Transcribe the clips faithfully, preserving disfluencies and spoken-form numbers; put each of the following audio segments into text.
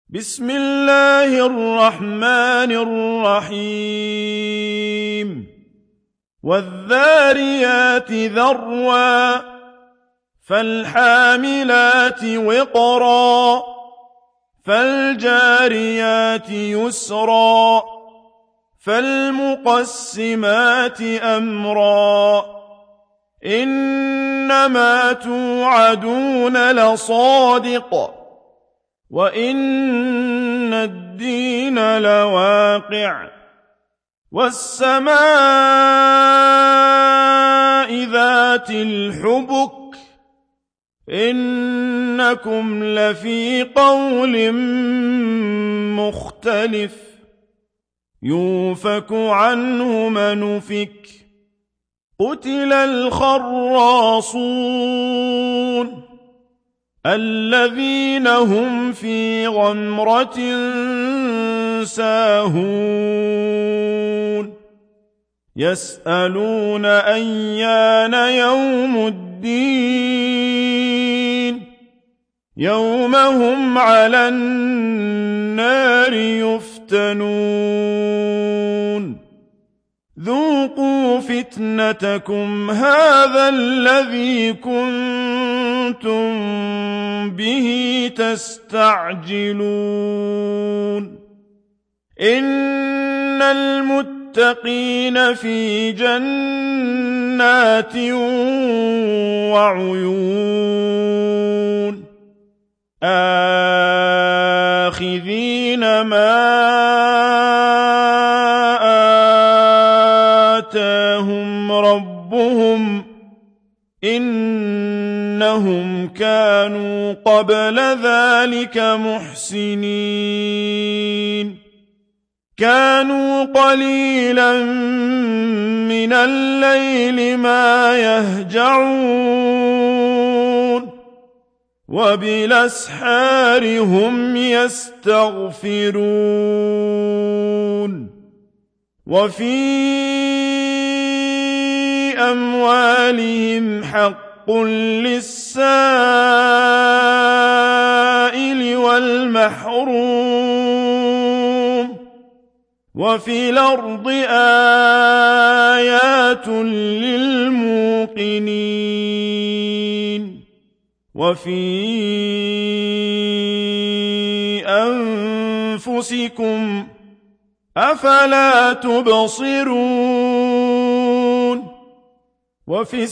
بسم الله الرحمن الرحيم والذاريات ذروا فالحاملات وقرا فالجاريات يسرا فالمقسمات أمرا إنما توعدون لصادق وإن الدين لواقع والسماء ذات الحبك إنكم لفي قول مختلف يوفك عنه من أفك قتل الخراصون الذين هم في غمرة ساهون يسألون أيان يوم الدين يوم هم على النار يفتنون ذوقوا فتنتكم هذا الذي كنتم به تستعجلون إن المتقين في جنات وعيون آخذين ما آتاهم ربهم إنهم كانوا قبل ذلك محسنين كانوا قليلا من الليل ما يهجعون وبالأسحار هم يستغفرون وفي أموالهم حق للسائل والمحروم وفي الأرض آيات للموقنين وفي أنفسكم أفلا تبصرون وفي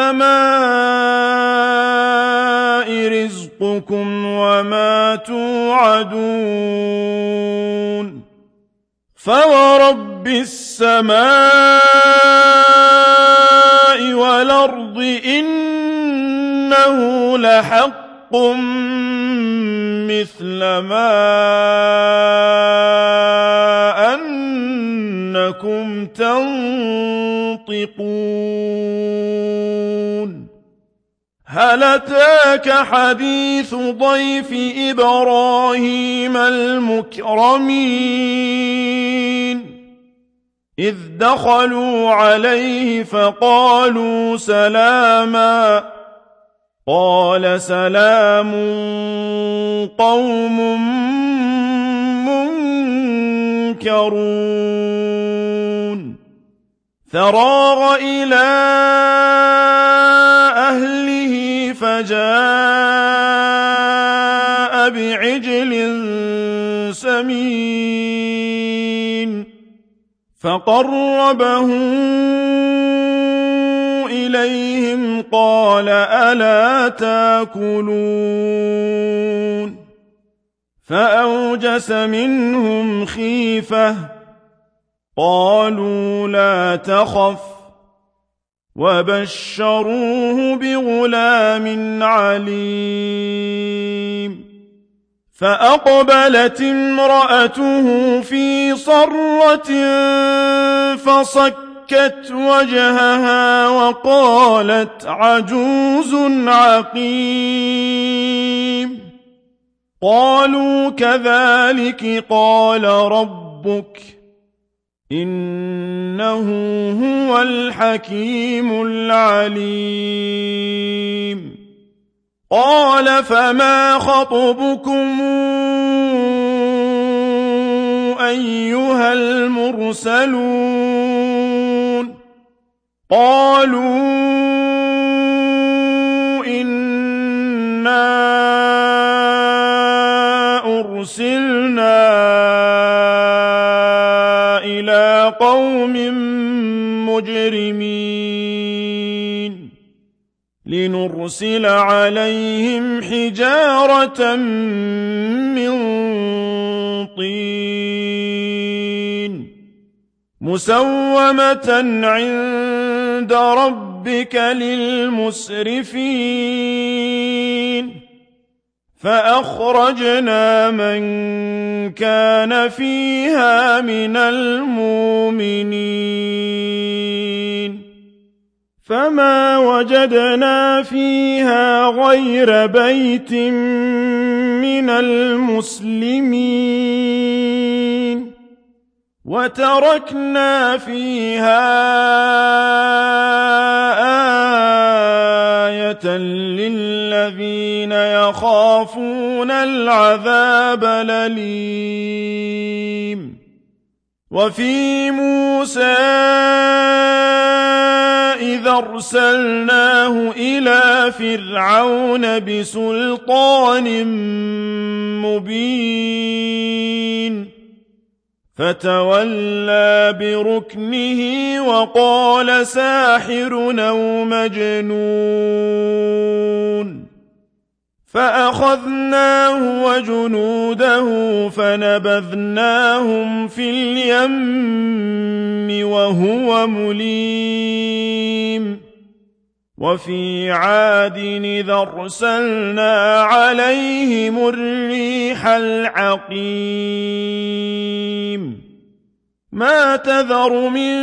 السماء رزقكم وما توعدون فورب السماء والأرض إنه لحق مثل ما أنكم تنطقون هل أتاك حديث ضيف إبراهيم المكرمين إذ دخلوا عليه فقالوا سلاما قال سلام قوم منكرون فراغ إلى أهله فجاء بعجل سمين فقربه إليهم قال ألا تاكلون فأوجس منهم خيفة قالوا لا تخف وبشروه بغلام عليم فأقبلت امرأته في صرة فصكت وجهها وقالت عجوز عقيم قالوا كذلك قال ربك إنه هو الحكيم العليم قال فما خطبكم أيها المرسلون قالوا إنا أرسلنا إلى قوم مجرمين لنرسل عليهم حجارة من طين مسومة عند ربك للمسرفين فأخرجنا من كان فيها من المؤمنين فما وجدنا فيها غير بيت من المسلمين وتركنا فيها آية للذين يخافون العذاب الأليم وفي موسى إذا أرسلناه إلى فرعون بسلطان مبين فتولى بركنه وقال ساحر أو مجنون فأخذناه وجنوده فنبذناهم في اليم وهو مليم وفي عاد إذا أرسلنا عليهم الريح العقيم ما تذر من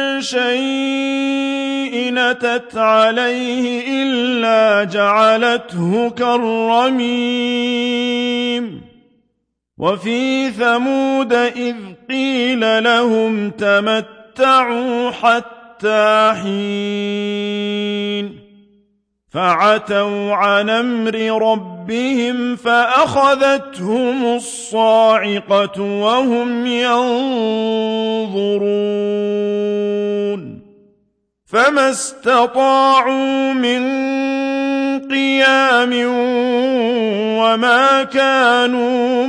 شيء أتت عليه إلا جعلته كالرميم وفي ثمود إذ قيل لهم تمتعوا حتى حين فعتوا عن أمر ربهم فأخذتهم الصاعقة وهم ينظرون فما استطاعوا من قيام وما كانوا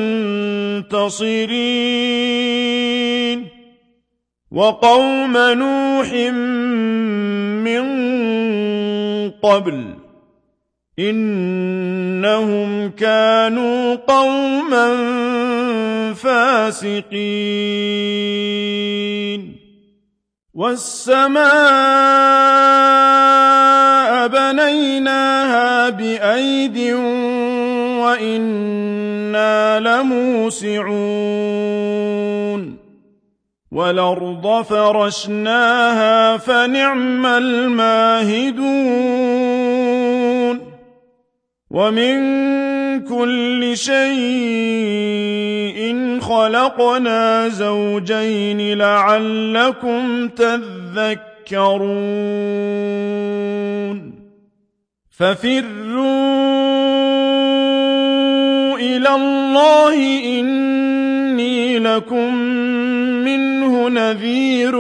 منتصرين وقوم نوح من قبل إنهم كانوا قوما فاسقين والسماء بنيناها بأيد وإنا لموسعون والأرض فرشناها فنعم الماهدون ومن كل شيء خلقنا زوجين لعلكم تذكرون ففروا إلى الله إني لكم منه نذير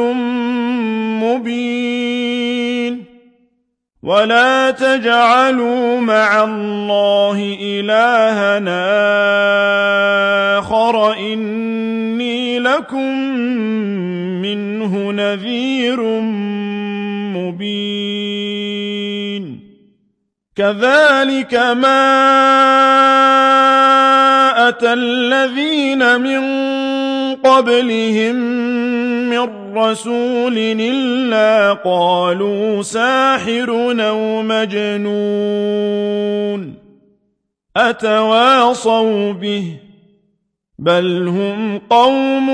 مبين ولا تجعلوا مع الله إلهنا آخر إني لكم منه نذير مبين كذلك ما أتى الذين من قبلهم من رسول إلا قالوا ساحر أو مجنون أتواصوا به بل هم قوم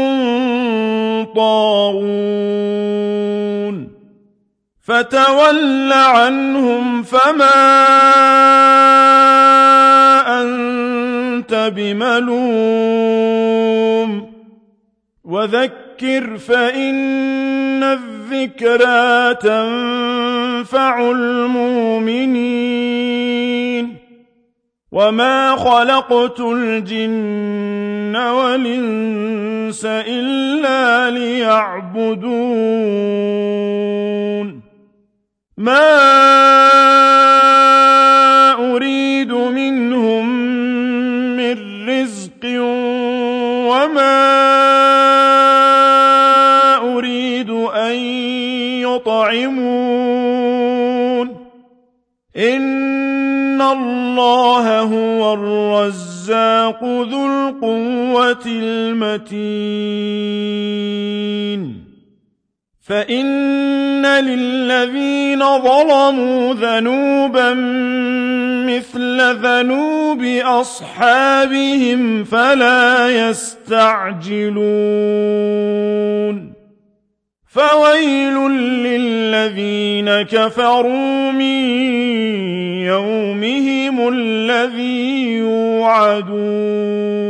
طاغون فتول عنهم فما أنت بملوم وذكر فإن الذكرى تنفع المؤمنين وما خلقت الجن والإنس إلا ليعبدون ما أريد منهم من رزق وما أريد أن يطعمون إن الله هو الرزاق ذو القوة المتين فإن للذين ظلموا ذنوبا مثل ذنوب أصحابهم فلا يستعجلون فويل للذين كفروا من يومهم الذي يوعدون